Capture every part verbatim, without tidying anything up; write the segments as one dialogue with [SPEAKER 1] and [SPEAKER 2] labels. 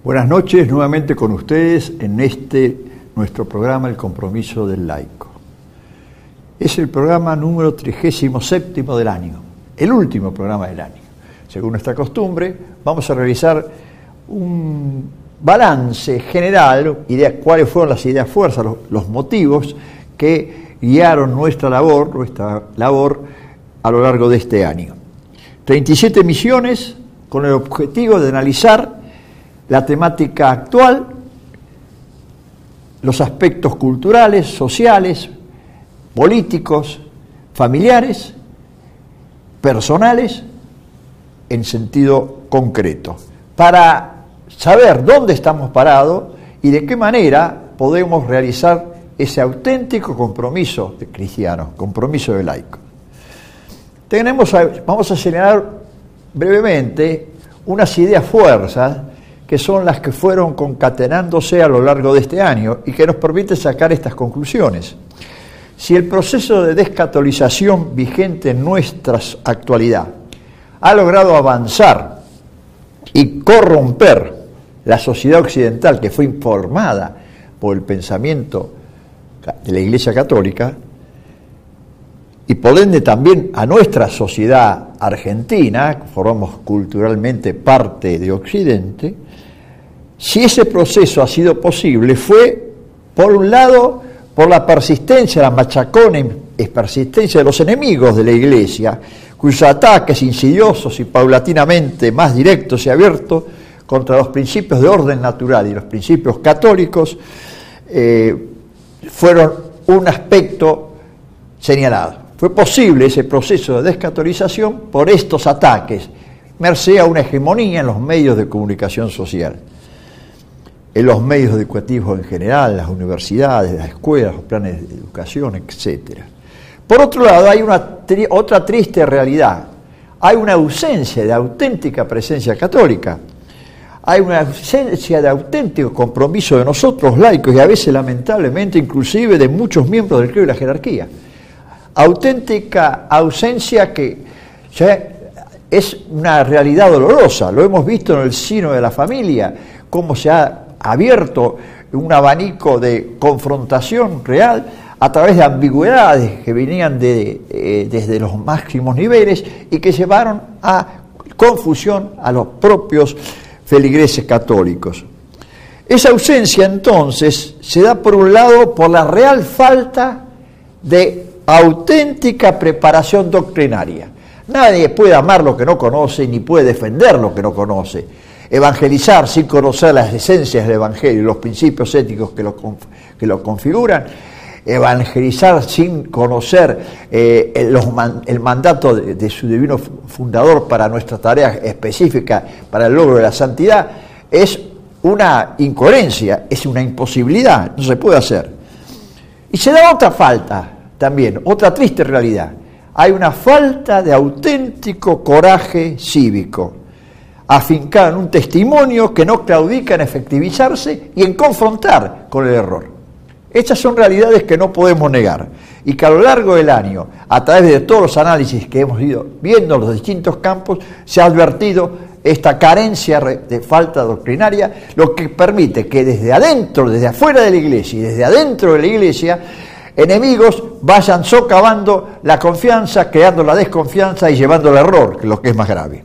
[SPEAKER 1] Buenas noches nuevamente con ustedes en este nuestro programa El Compromiso del Laico. Es el programa número trigésimo séptimo del año, el último programa del año. Según nuestra costumbre, vamos a realizar un balance general de cuáles fueron las ideas fuerzas, los, los motivos que guiaron nuestra labor, nuestra labor a lo largo de este año. treinta y siete misiones con el objetivo de analizar la temática actual, los aspectos culturales, sociales, políticos, familiares, personales, en sentido concreto, para saber dónde estamos parados y de qué manera podemos realizar ese auténtico compromiso de cristiano, compromiso de laico. Tenemos, vamos a señalar brevemente unas ideas fuerzas que son las que fueron concatenándose a lo largo de este año y que nos permite sacar estas conclusiones. Si el proceso de descatolización vigente en nuestra actualidad ha logrado avanzar y corromper la sociedad occidental que fue informada por el pensamiento de la Iglesia Católica, y por ende también a nuestra sociedad argentina, formamos culturalmente parte de Occidente, si ese proceso ha sido posible fue, por un lado, por la persistencia, la machacona y persistencia de los enemigos de la Iglesia, cuyos ataques insidiosos y paulatinamente más directos y abiertos contra los principios de orden natural y los principios católicos eh, fueron un aspecto señalado. Fue posible ese proceso de descatolización por estos ataques, merced a una hegemonía en los medios de comunicación social, en los medios educativos en general, las universidades, las escuelas, los planes de educación, etcétera. Por otro lado, hay una tri- otra triste realidad. Hay una ausencia de auténtica presencia católica. Hay una ausencia de auténtico compromiso de nosotros laicos y a veces, lamentablemente, inclusive de muchos miembros del clero y la jerarquía. Auténtica ausencia que ya es una realidad dolorosa. Lo hemos visto en el seno de la familia, cómo se ha abierto un abanico de confrontación real a través de ambigüedades que venían de, eh, desde los máximos niveles y que llevaron a confusión a los propios feligreses católicos. Esa ausencia entonces se da por un lado por la real falta de auténtica preparación doctrinaria. Nadie puede amar lo que no conoce ni puede defender lo que no conoce. Evangelizar sin conocer las esencias del Evangelio y los principios éticos que lo, que lo configuran, evangelizar sin conocer eh, el, los man, el mandato de, de su divino fundador para nuestra tarea específica, para el logro de la santidad, es una incoherencia, es una imposibilidad, no se puede hacer. Y se da otra falta también, otra triste realidad. Hay una falta de auténtico coraje cívico, afincado en un testimonio que no claudica en efectivizarse y en confrontar con el error. Estas son realidades que no podemos negar y que a lo largo del año, a través de todos los análisis que hemos ido viendo en los distintos campos, se ha advertido esta carencia de falta doctrinaria, lo que permite que desde adentro, desde afuera de la Iglesia y desde adentro de la Iglesia, enemigos vayan socavando la confianza, creando la desconfianza y llevando al error, que es lo que es más grave.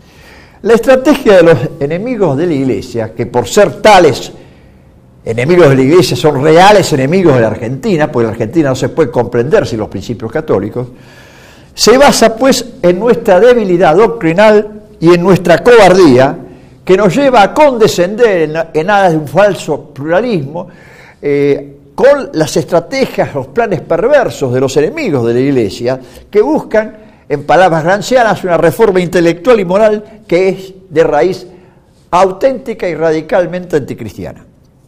[SPEAKER 1] La estrategia de los enemigos de la Iglesia, que por ser tales enemigos de la Iglesia son reales enemigos de la Argentina, porque la Argentina no se puede comprender sin los principios católicos, se basa pues en nuestra debilidad doctrinal y en nuestra cobardía, que nos lleva a condescender en, en aras de un falso pluralismo, eh, con las estrategias, los planes perversos de los enemigos de la Iglesia, que buscan, en palabras gramscianas, una reforma intelectual y moral que es de raíz auténtica y radicalmente anticristiana.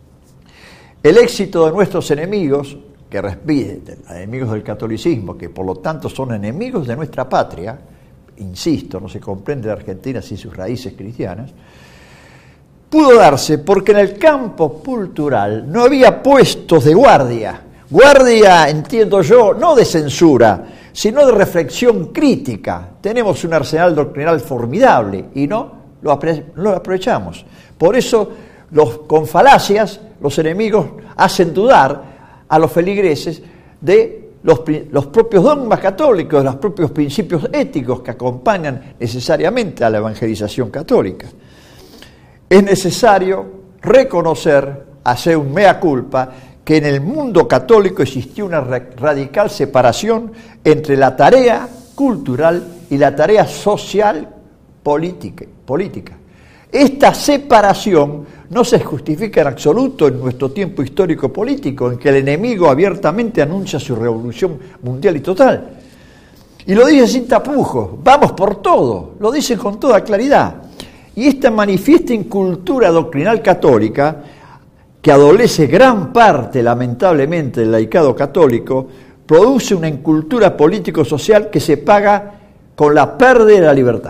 [SPEAKER 1] El éxito de nuestros enemigos, que repiten, enemigos del catolicismo, que por lo tanto son enemigos de nuestra patria, insisto, no se comprende la Argentina sin sus raíces cristianas, pudo darse porque en el campo cultural no había puestos de guardia. Guardia, entiendo yo, no de censura, sino de reflexión crítica. Tenemos un arsenal doctrinal formidable y no lo, apre- no lo aprovechamos. Por eso los, con falacias, los enemigos hacen dudar a los feligreses de los, los propios dogmas católicos, de los propios principios éticos que acompañan necesariamente a la evangelización católica. Es necesario reconocer, hacer un mea culpa, que en el mundo católico existió una radical separación entre la tarea cultural y la tarea social política. política. Esta separación no se justifica en absoluto en nuestro tiempo histórico político, en que el enemigo abiertamente anuncia su revolución mundial y total. Y lo dice sin tapujos, vamos por todo, lo dice con toda claridad. Y esta manifiesta incultura doctrinal católica, que adolece gran parte, lamentablemente, del laicado católico, produce una incultura político-social que se paga con la pérdida de la libertad.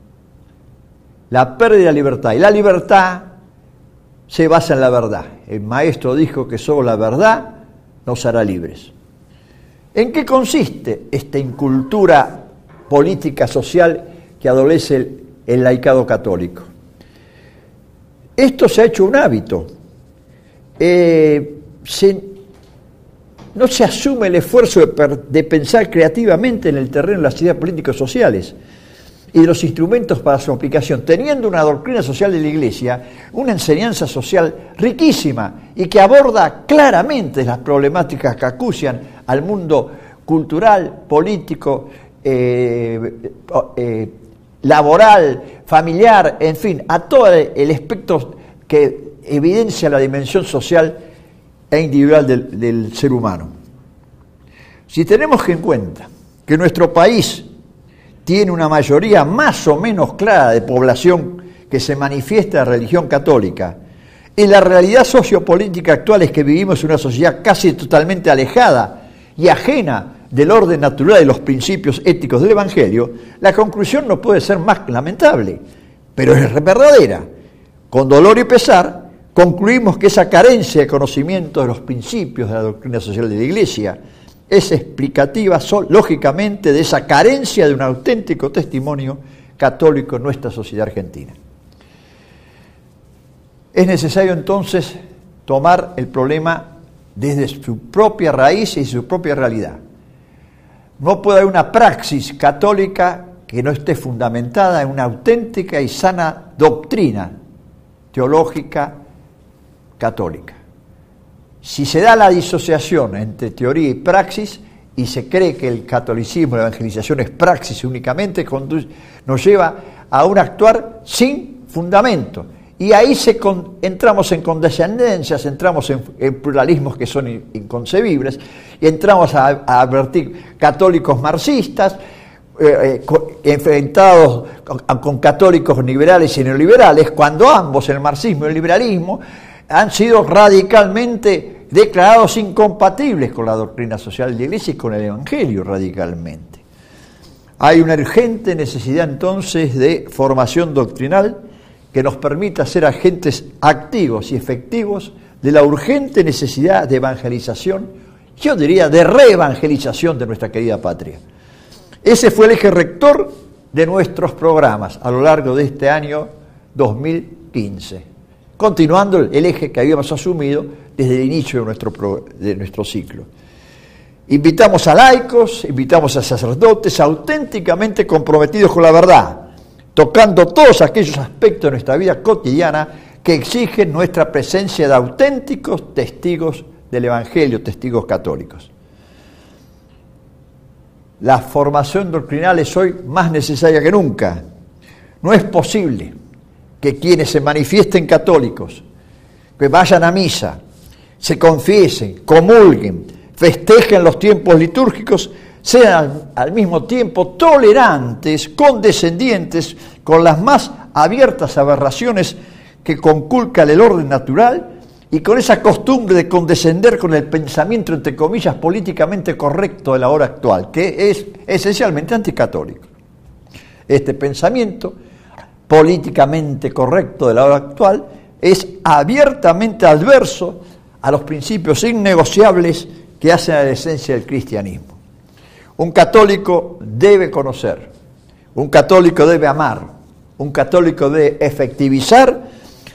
[SPEAKER 1] La pérdida de la libertad. Y la libertad se basa en la verdad. El maestro dijo que solo la verdad nos hará libres. ¿En qué consiste esta incultura política social que adolece el, el laicado católico? Esto se ha hecho un hábito. Eh, se, no se asume el esfuerzo de, per, de pensar creativamente en el terreno de las ideas políticos sociales y de los instrumentos para su aplicación, teniendo una doctrina social de la Iglesia, una enseñanza social riquísima y que aborda claramente las problemáticas que acucian al mundo cultural, político, eh, eh, laboral, familiar, en fin, a todo el espectro que evidencia la dimensión social e individual del, del ser humano. Si tenemos en cuenta que nuestro país tiene una mayoría más o menos clara de población que se manifiesta en religión católica, y la realidad sociopolítica actual es que vivimos en una sociedad casi totalmente alejada y ajena del orden natural de los principios éticos del Evangelio, la conclusión no puede ser más lamentable, pero es verdadera. Con dolor y pesar, concluimos que esa carencia de conocimiento de los principios de la doctrina social de la Iglesia es explicativa, lógicamente, de esa carencia de un auténtico testimonio católico en nuestra sociedad argentina. Es necesario entonces tomar el problema desde su propia raíz y su propia realidad. No puede haber una praxis católica que no esté fundamentada en una auténtica y sana doctrina teológica católica. Si se da la disociación entre teoría y praxis y se cree que el catolicismo, la evangelización es praxis únicamente, nos lleva a un actuar sin fundamento. Y ahí se con, entramos en condescendencias, entramos en, en pluralismos que son inconcebibles, y entramos a, a advertir católicos marxistas, eh, eh, enfrentados con, con católicos liberales y neoliberales, cuando ambos, el marxismo y el liberalismo, han sido radicalmente declarados incompatibles con la doctrina social de la Iglesia y con el Evangelio radicalmente. Hay una urgente necesidad entonces de formación doctrinal que nos permita ser agentes activos y efectivos de la urgente necesidad de evangelización, yo diría de reevangelización de nuestra querida patria. Ese fue el eje rector de nuestros programas a lo largo de este año dos mil quince, continuando el eje que habíamos asumido desde el inicio de nuestro, pro, de nuestro ciclo. Invitamos a laicos, invitamos a sacerdotes auténticamente comprometidos con la verdad, tocando todos aquellos aspectos de nuestra vida cotidiana que exigen nuestra presencia de auténticos testigos del Evangelio, testigos católicos. La formación doctrinal es hoy más necesaria que nunca. No es posible que quienes se manifiesten católicos, que vayan a misa, se confiesen, comulguen, festejen los tiempos litúrgicos, sean al, al mismo tiempo tolerantes, condescendientes con las más abiertas aberraciones que conculcan el orden natural y con esa costumbre de condescender con el pensamiento, entre comillas, políticamente correcto de la hora actual, que es esencialmente anticatólico. Este pensamiento políticamente correcto de la hora actual es abiertamente adverso a los principios innegociables que hacen a la esencia del cristianismo. Un católico debe conocer, un católico debe amar, un católico debe efectivizar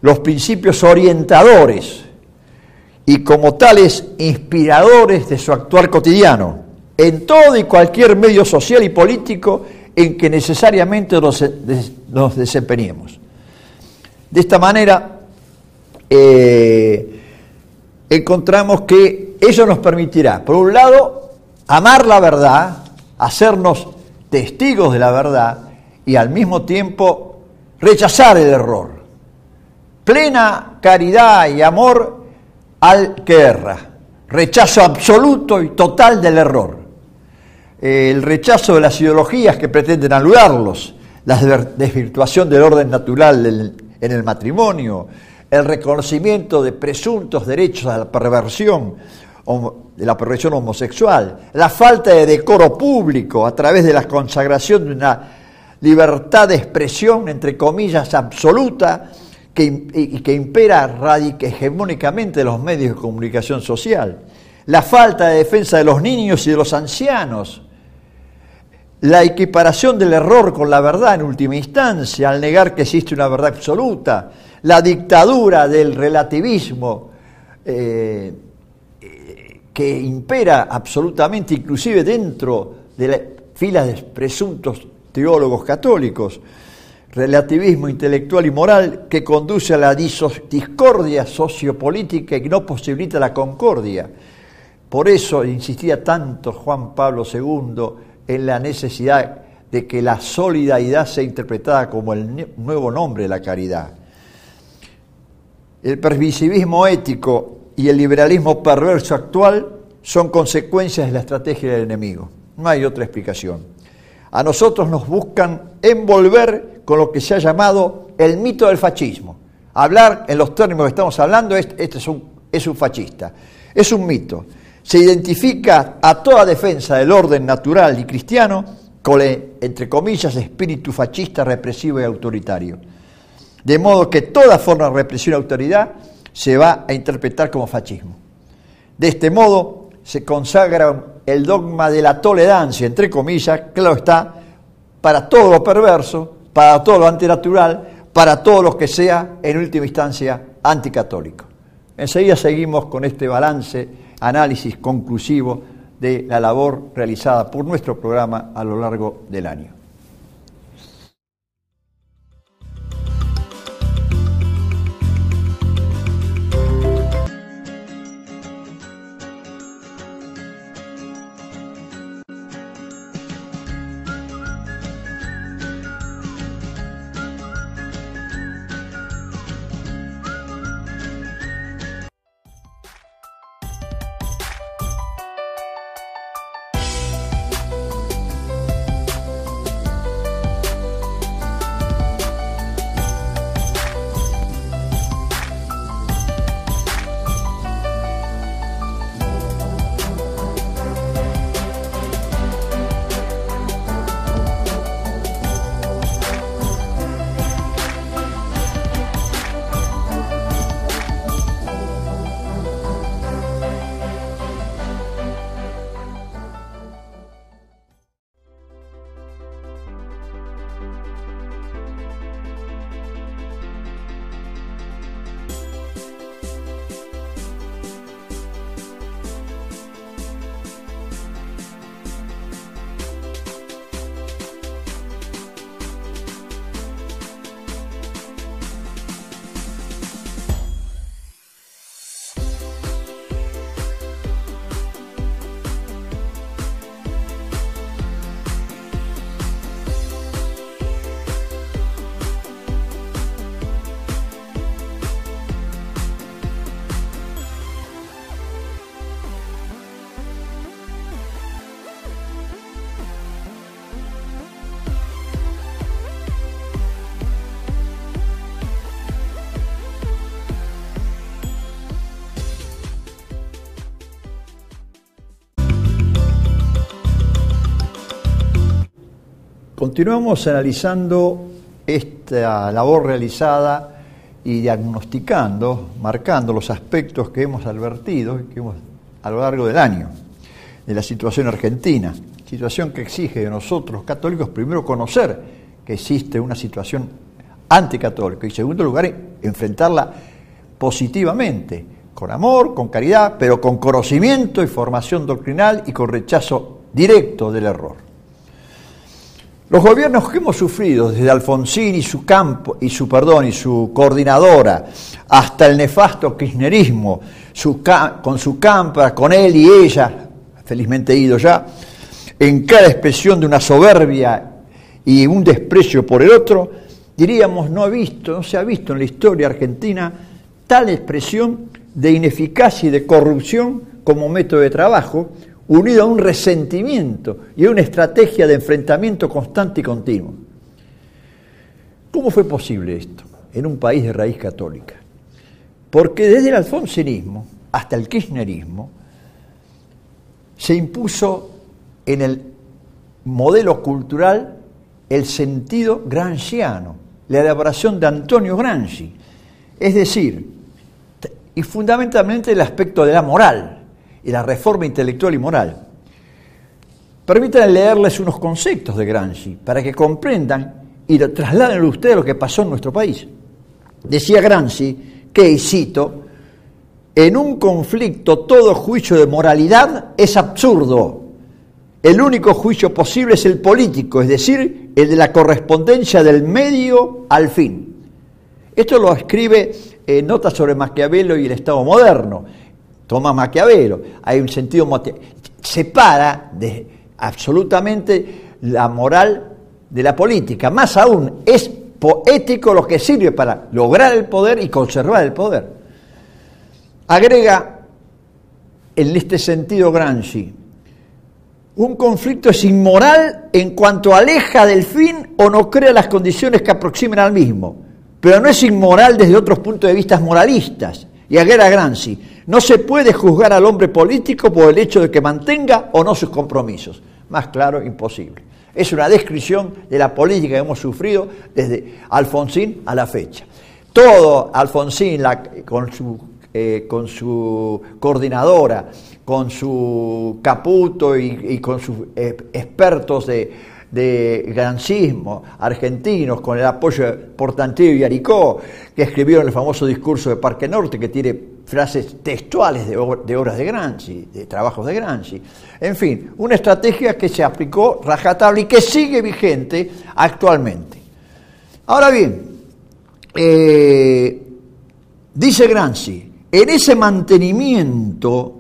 [SPEAKER 1] los principios orientadores y como tales inspiradores de su actuar cotidiano, en todo y cualquier medio social y político en que necesariamente nos, nos desempeñemos. De esta manera, eh, encontramos que eso nos permitirá, por un lado, amar la verdad, hacernos testigos de la verdad y al mismo tiempo rechazar el error. Plena caridad y amor al que erra, rechazo absoluto y total del error. El rechazo de las ideologías que pretenden anularlos, la desvirtuación del orden natural en el matrimonio, el reconocimiento de presuntos derechos a la perversión, de la perversión homosexual, la falta de decoro público a través de la consagración de una libertad de expresión, entre comillas, absoluta, que, y que impera radic, hegemónicamente en los medios de comunicación social, la falta de defensa de los niños y de los ancianos, la equiparación del error con la verdad en última instancia, al negar que existe una verdad absoluta, la dictadura del relativismo eh, que impera absolutamente, inclusive dentro de las filas de presuntos teólogos católicos, relativismo intelectual y moral que conduce a la discordia sociopolítica y no posibilita la concordia. Por eso insistía tanto Juan Pablo segundo en la necesidad de que la solidaridad sea interpretada como el nuevo nombre de la caridad. El permisivismo ético y el liberalismo perverso actual son consecuencias de la estrategia del enemigo. No hay otra explicación. A nosotros nos buscan envolver con lo que se ha llamado el mito del fascismo. Hablar en los términos que estamos hablando, este, este es, un, es un fascista. Es un mito. Se identifica a toda defensa del orden natural y cristiano con el, entre comillas, espíritu fascista, represivo y autoritario. De modo que toda forma de represión y autoridad se va a interpretar como fascismo. De este modo se consagra el dogma de la tolerancia, entre comillas, claro está, para todo lo perverso, para todo lo antinatural, para todo lo que sea, en última instancia, anticatólico. Enseguida seguimos con este balance, análisis conclusivo de la labor realizada por nuestro programa a lo largo del año. Continuamos analizando esta labor realizada y diagnosticando, marcando los aspectos que hemos advertido que hemos, a lo largo del año de la situación argentina, situación que exige de nosotros católicos primero conocer que existe una situación anticatólico. Y en segundo lugar, enfrentarla positivamente, con amor, con caridad, pero con conocimiento y formación doctrinal y con rechazo directo del error. Los gobiernos que hemos sufrido, desde Alfonsín y su campo y su perdón y su coordinadora, hasta el nefasto kirchnerismo, su, con su campa, con él y ella, felizmente ido ya, en cada expresión de una soberbia y un desprecio por el otro, diríamos, no ha visto, no se ha visto en la historia argentina tal expresión de ineficacia y de corrupción como método de trabajo, unido a un resentimiento y a una estrategia de enfrentamiento constante y continuo. ¿Cómo fue posible esto en un país de raíz católica? Porque desde el alfonsinismo hasta el kirchnerismo se impuso en el modelo cultural el sentido gramsciano, la elaboración de Antonio Gramsci, es decir, y fundamentalmente el aspecto de la moral y la reforma intelectual y moral. Permítanme leerles unos conceptos de Gramsci para que comprendan y lo trasladen a ustedes lo que pasó en nuestro país. Decía Gramsci que, y cito, en un conflicto todo juicio de moralidad es absurdo. El único juicio posible es el político, es decir, el de la correspondencia del medio al fin. Esto lo escribe en Notas sobre Maquiavelo y el Estado moderno. Toma Maquiavelo. Hay un sentido, separa de, absolutamente la moral de la política. Más aún, es poético lo que sirve para lograr el poder y conservar el poder. Agrega en este sentido Gramsci: un conflicto es inmoral en cuanto aleja del fin o no crea las condiciones que aproximen al mismo, pero no es inmoral desde otros puntos de vista moralistas. Y agrega Gramsci: no se puede juzgar al hombre político por el hecho de que mantenga o no sus compromisos. Más claro, imposible. Es una descripción de la política que hemos sufrido desde Alfonsín a la fecha. Todo Alfonsín, la, con, su, eh, con su coordinadora, con su Caputo y, y con sus eh, expertos de, de gramscismo argentinos, con el apoyo de Portantillo y Aricó, que escribieron el famoso discurso de Parque Norte, que tiene frases textuales de, de obras de Gramsci, de trabajos de Gramsci. En fin, una estrategia que se aplicó rajatabla y que sigue vigente actualmente. Ahora bien, eh, dice Gramsci, en ese mantenimiento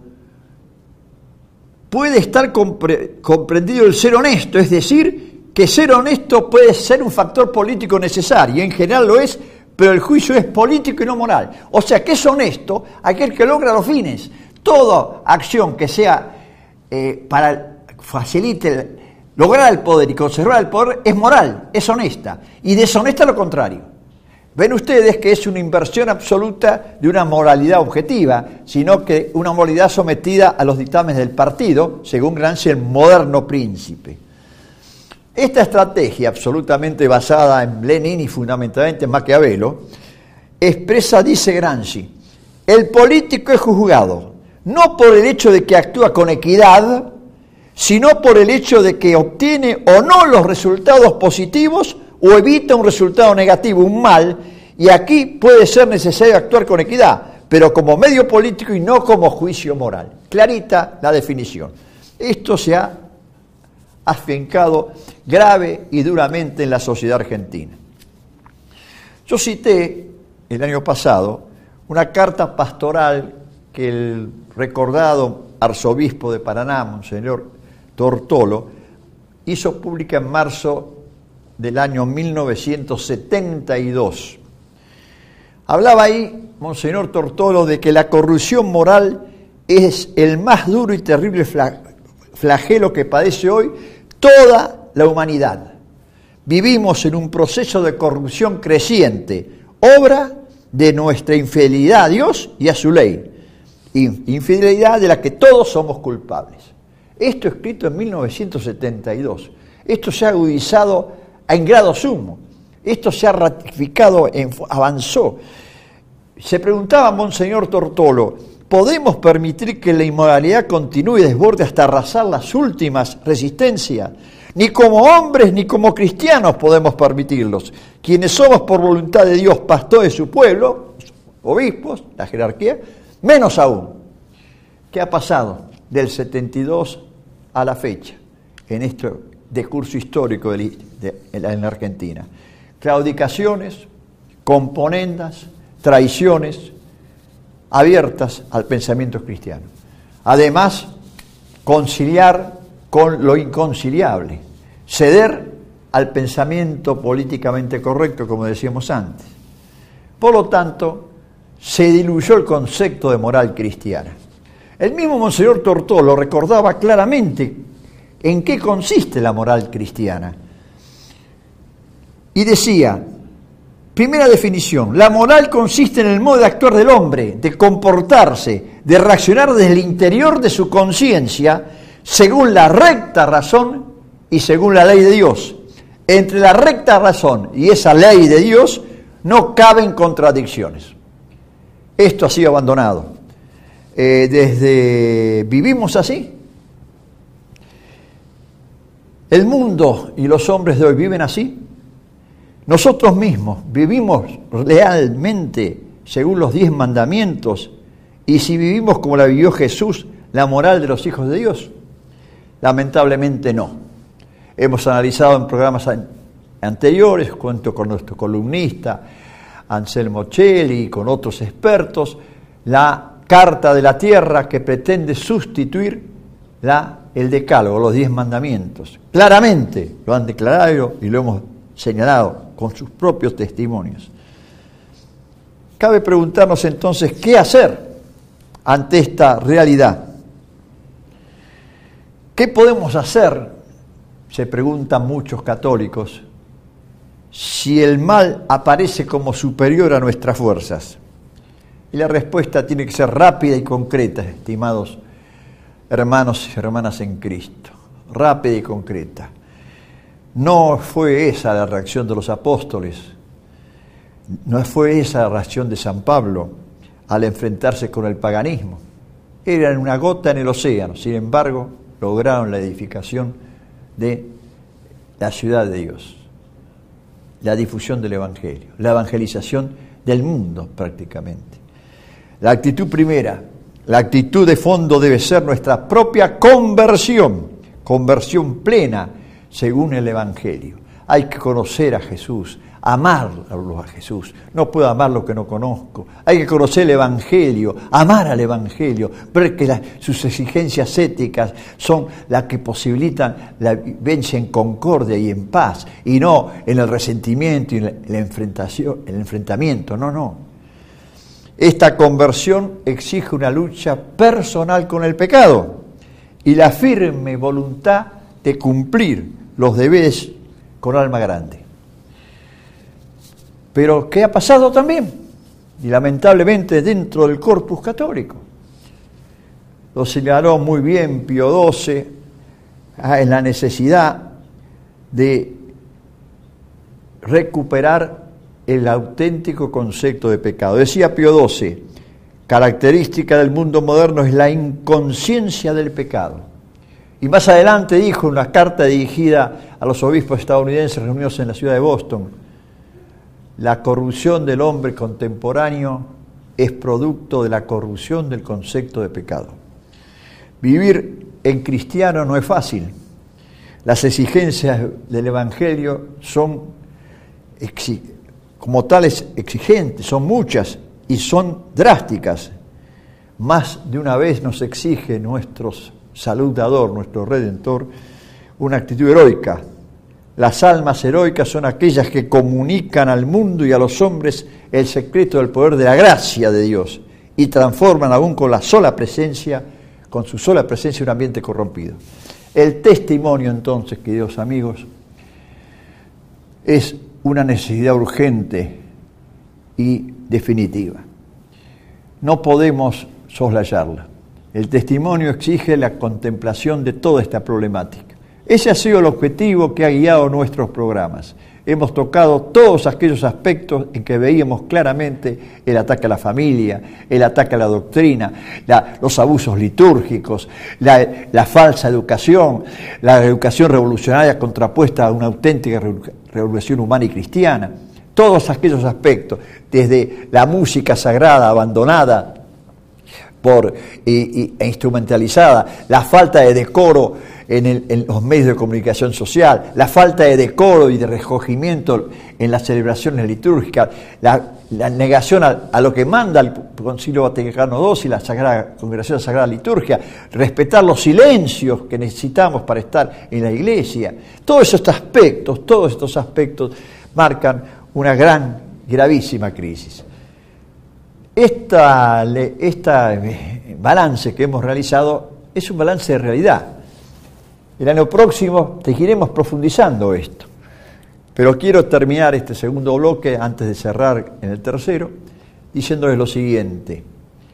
[SPEAKER 1] puede estar compre- comprendido el ser honesto, es decir, que ser honesto puede ser un factor político necesario, y en general lo es, pero el juicio es político y no moral. O sea, que es honesto aquel que logra los fines. Toda acción que sea eh, para facilite el, lograr el poder y conservar el poder es moral, es honesta, y deshonesta lo contrario. Ven ustedes que es una inversión absoluta de una moralidad objetiva, sino que una moralidad sometida a los dictámenes del partido, según Gramsci, el moderno príncipe. Esta estrategia, absolutamente basada en Lenin y fundamentalmente en Maquiavelo, expresa, dice Gramsci, el político es juzgado no por el hecho de que actúa con equidad, sino por el hecho de que obtiene o no los resultados positivos o evita un resultado negativo, un mal, y aquí puede ser necesario actuar con equidad, pero como medio político y no como juicio moral. Clarita la definición. Esto se ha afincado grave y duramente en la sociedad argentina. Yo cité el año pasado una carta pastoral que el recordado arzobispo de Paraná, Monseñor Tortolo, hizo pública en marzo del año mil novecientos setenta y dos. Hablaba ahí Monseñor Tortolo de que la corrupción moral es el más duro y terrible flagelo que padece hoy toda la humanidad. Vivimos en un proceso de corrupción creciente, obra de nuestra infidelidad a Dios y a su ley, infidelidad de la que todos somos culpables. Esto escrito en mil novecientos setenta y dos. Esto se ha agudizado en grado sumo. Esto se ha ratificado, en, avanzó. Se preguntaba Monseñor Tortolo, ¿podemos permitir que la inmoralidad continúe y desborde hasta arrasar las últimas resistencias? Ni como hombres ni como cristianos podemos permitirlos. Quienes somos por voluntad de Dios pastores de su pueblo, obispos, la jerarquía, menos aún. ¿Qué ha pasado del setenta y dos a la fecha en este discurso histórico de, de, de, en la Argentina? Claudicaciones, componendas, traiciones abiertas al pensamiento cristiano. Además, conciliar con lo inconciliable, ceder al pensamiento políticamente correcto, como decíamos antes. Por lo tanto, se diluyó el concepto de moral cristiana. El mismo Monseñor Tortolo recordaba claramente en qué consiste la moral cristiana. Y decía, primera definición, la moral consiste en el modo de actuar del hombre, de comportarse, de reaccionar desde el interior de su conciencia, según la recta razón y según la ley de Dios. Entre la recta razón y esa ley de Dios no caben contradicciones. Esto ha sido abandonado. Eh, desde vivimos así. El mundo y los hombres de hoy viven así. Nosotros mismos vivimos realmente según los diez mandamientos, y si vivimos como la vivió Jesús, la moral de los hijos de Dios. Lamentablemente no. Hemos analizado en programas anteriores, cuento con nuestro columnista Anselmo Celli y con otros expertos, la Carta de la Tierra que pretende sustituir la, el Decálogo, los diez mandamientos. Claramente lo han declarado y lo hemos señalado con sus propios testimonios. Cabe preguntarnos entonces qué hacer ante esta realidad. ¿Qué podemos hacer? Se preguntan muchos católicos, si el mal aparece como superior a nuestras fuerzas. Y la respuesta tiene que ser rápida y concreta, estimados hermanos y hermanas en Cristo. Rápida y concreta. No fue esa la reacción de los apóstoles, no fue esa la reacción de San Pablo al enfrentarse con el paganismo. Eran una gota en el océano, sin embargo, lograron la edificación de la ciudad de Dios, la difusión del Evangelio, la evangelización del mundo prácticamente. La actitud primera, la actitud de fondo debe ser nuestra propia conversión, conversión plena según el Evangelio. Hay que conocer a Jesús, amarlo a Jesús. No puedo amar lo que no conozco. Hay que conocer el Evangelio, amar al Evangelio, ver que la, sus exigencias éticas son las que posibilitan la vivencia en concordia y en paz, y no en el resentimiento y en la enfrentación, el enfrentamiento. No, no. Esta conversión exige una lucha personal con el pecado y la firme voluntad de cumplir los deberes con alma grande. Pero ¿qué ha pasado también? Y lamentablemente dentro del corpus católico. Lo señaló muy bien Pío doce en la necesidad de recuperar el auténtico concepto de pecado. Decía Pío doce, característica del mundo moderno es la inconsciencia del pecado. Y más adelante dijo en una carta dirigida a los obispos estadounidenses reunidos en la ciudad de Boston, la corrupción del hombre contemporáneo es producto de la corrupción del concepto de pecado. Vivir en cristiano no es fácil. Las exigencias del Evangelio son como tales exigentes, son muchas y son drásticas. Más de una vez nos exige nuestro saludador, nuestro Redentor, una actitud heroica. Las almas heroicas son aquellas que comunican al mundo y a los hombres el secreto del poder de la gracia de Dios y transforman aún con la sola presencia, con su sola presencia, un ambiente corrompido. El testimonio, entonces, queridos amigos, es una necesidad urgente y definitiva. No podemos soslayarla. El testimonio exige la contemplación de toda esta problemática. Ese ha sido el objetivo que ha guiado nuestros programas. Hemos tocado todos aquellos aspectos en que veíamos claramente el ataque a la familia, el ataque a la doctrina, la, los abusos litúrgicos, la, la falsa educación, la educación revolucionaria contrapuesta a una auténtica revolución humana y cristiana. Todos aquellos aspectos, desde la música sagrada abandonada por, y, y, e instrumentalizada, la falta de decoro en, el, en los medios de comunicación social, la falta de decoro y de recogimiento en las celebraciones litúrgicas, la, la negación a, a lo que manda el Concilio Vaticano segundo y la Sagrada Congregación de la Sagrada Liturgia, respetar los silencios que necesitamos para estar en la Iglesia. Todos estos aspectos, todos estos aspectos marcan una gran, gravísima crisis. Esta, esta balance que hemos realizado es un balance de realidad. El año próximo seguiremos profundizando esto, pero quiero terminar este segundo bloque antes de cerrar en el tercero, diciéndoles lo siguiente.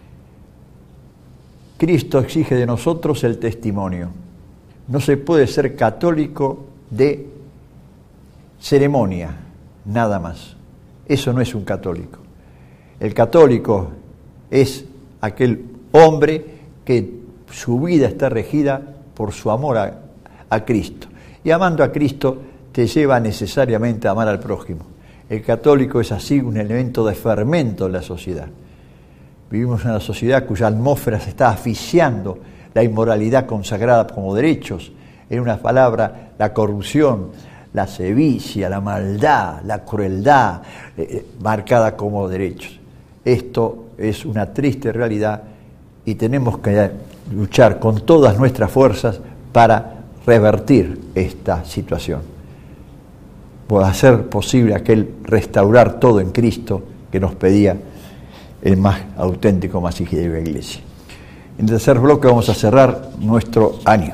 [SPEAKER 1] Cristo exige de nosotros el testimonio. No se puede ser católico de ceremonia, nada más. Eso no es un católico. El católico es aquel hombre que su vida está regida por su amor a, a Cristo. Y amando a Cristo te lleva necesariamente a amar al prójimo. El católico es así un elemento de fermento en la sociedad. Vivimos en una sociedad cuya atmósfera se está asfixiando la inmoralidad consagrada como derechos. En una palabra, la corrupción, la sevicia, la maldad, la crueldad, eh, marcada como derechos. Esto es una triste realidad y tenemos que luchar con todas nuestras fuerzas para revertir esta situación. Por hacer posible aquel restaurar todo en Cristo que nos pedía el más auténtico Mashiach de la Iglesia. En el tercer bloque vamos a cerrar nuestro año.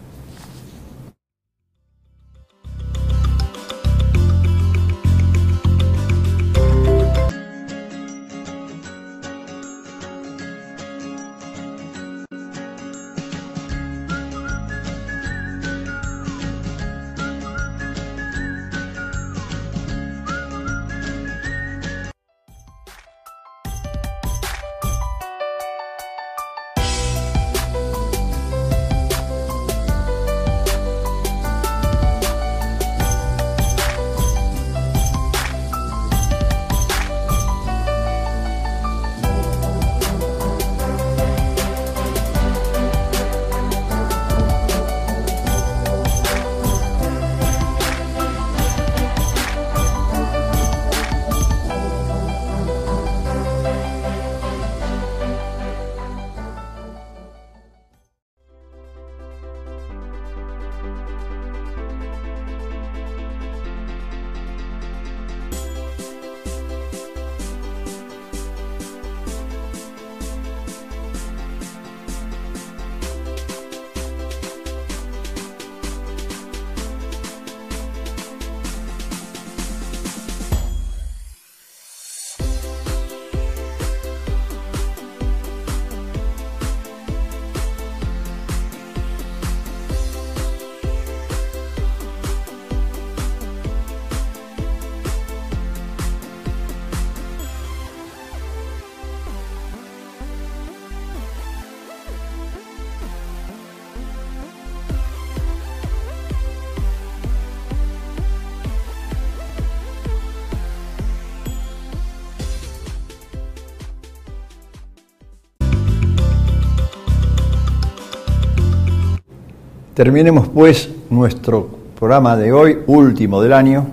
[SPEAKER 1] Terminemos pues nuestro programa de hoy, último del año,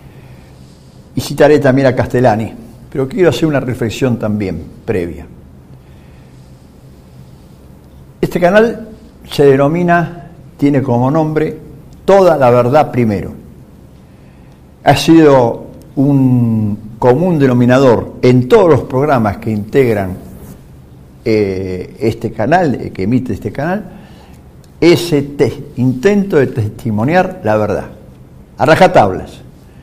[SPEAKER 1] y citaré también a Castellani, pero quiero hacer una reflexión también previa. Este canal se denomina, tiene como nombre, Toda la Verdad Primero. Ha sido un común denominador en todos los programas que integran eh, este canal, que emite este canal, ese te- intento de testimoniar la verdad, a rajatablas.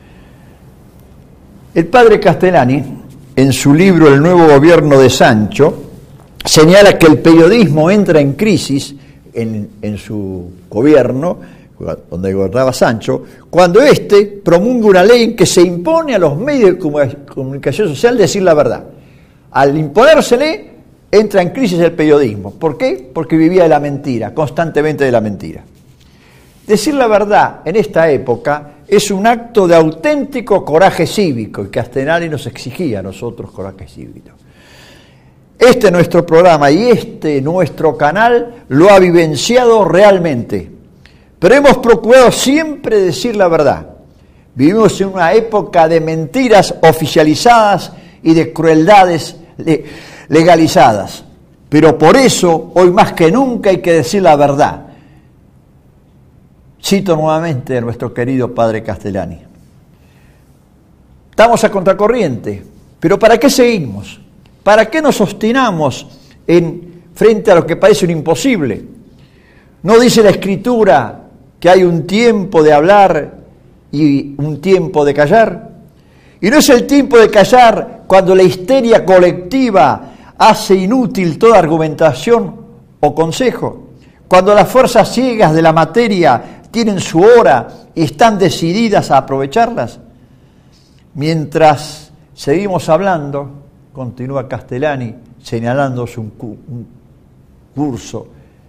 [SPEAKER 1] El padre Castellani, en su libro El nuevo gobierno de Sancho, señala que el periodismo entra en crisis en, en su gobierno donde gobernaba Sancho, cuando éste promulga una ley en que se impone a los medios de comunicación social decir la verdad. Al imponérsele, entra en crisis el periodismo. ¿Por qué? Porque vivía de la mentira, constantemente de la mentira. Decir la verdad en esta época es un acto de auténtico coraje cívico, y Castellani nos exigía a nosotros coraje cívico. Este nuestro programa y este nuestro canal lo ha vivenciado realmente, pero hemos procurado siempre decir la verdad. Vivimos en una época de mentiras oficializadas y de crueldades legalizadas, pero por eso hoy más que nunca hay que decir la verdad. Cito nuevamente a nuestro querido padre Castellani. Estamos a contracorriente, pero ¿para qué seguimos? ¿Para qué nos obstinamos en, frente a lo que parece un imposible? ¿No dice la Escritura que hay un tiempo de hablar y un tiempo de callar? ¿Y no es el tiempo de callar cuando la histeria colectiva hace inútil toda argumentación o consejo? Cuando las fuerzas ciegas de la materia tienen su hora y están decididas a aprovecharlas. Mientras seguimos hablando, continúa Castellani señalándose un, cu- un curso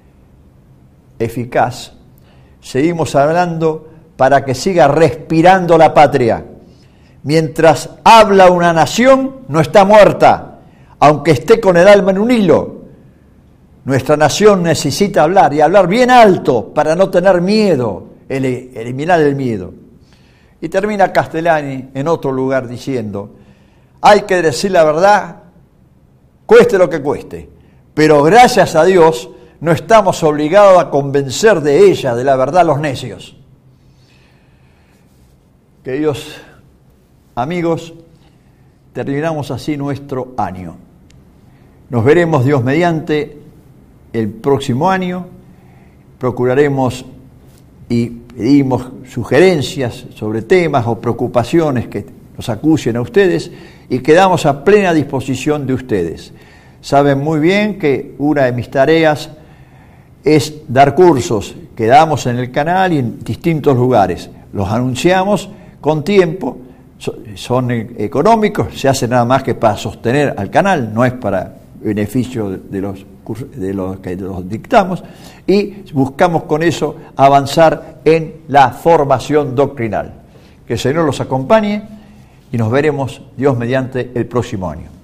[SPEAKER 1] eficaz, seguimos hablando para que siga respirando la patria. Mientras habla una nación, no está muerta, aunque esté con el alma en un hilo. Nuestra nación necesita hablar, y hablar bien alto para no tener miedo, ele- eliminar el miedo. Y termina Castellani en otro lugar diciendo, hay que decir la verdad, cueste lo que cueste, pero gracias a Dios no estamos obligados a convencer de ella, de la verdad, a los necios. Queridos amigos, terminamos así nuestro año. Nos veremos, Dios mediante, el próximo año. Procuraremos y pedimos sugerencias sobre temas o preocupaciones que nos acusen a ustedes y quedamos a plena disposición de ustedes. Saben muy bien que una de mis tareas es dar cursos que damos en el canal y en distintos lugares. Los anunciamos con tiempo, son económicos, se hace nada más que para sostener al canal, no es para beneficio de los de los que los dictamos, y buscamos con eso avanzar en la formación doctrinal. Que el Señor los acompañe y nos veremos, Dios mediante, el próximo año.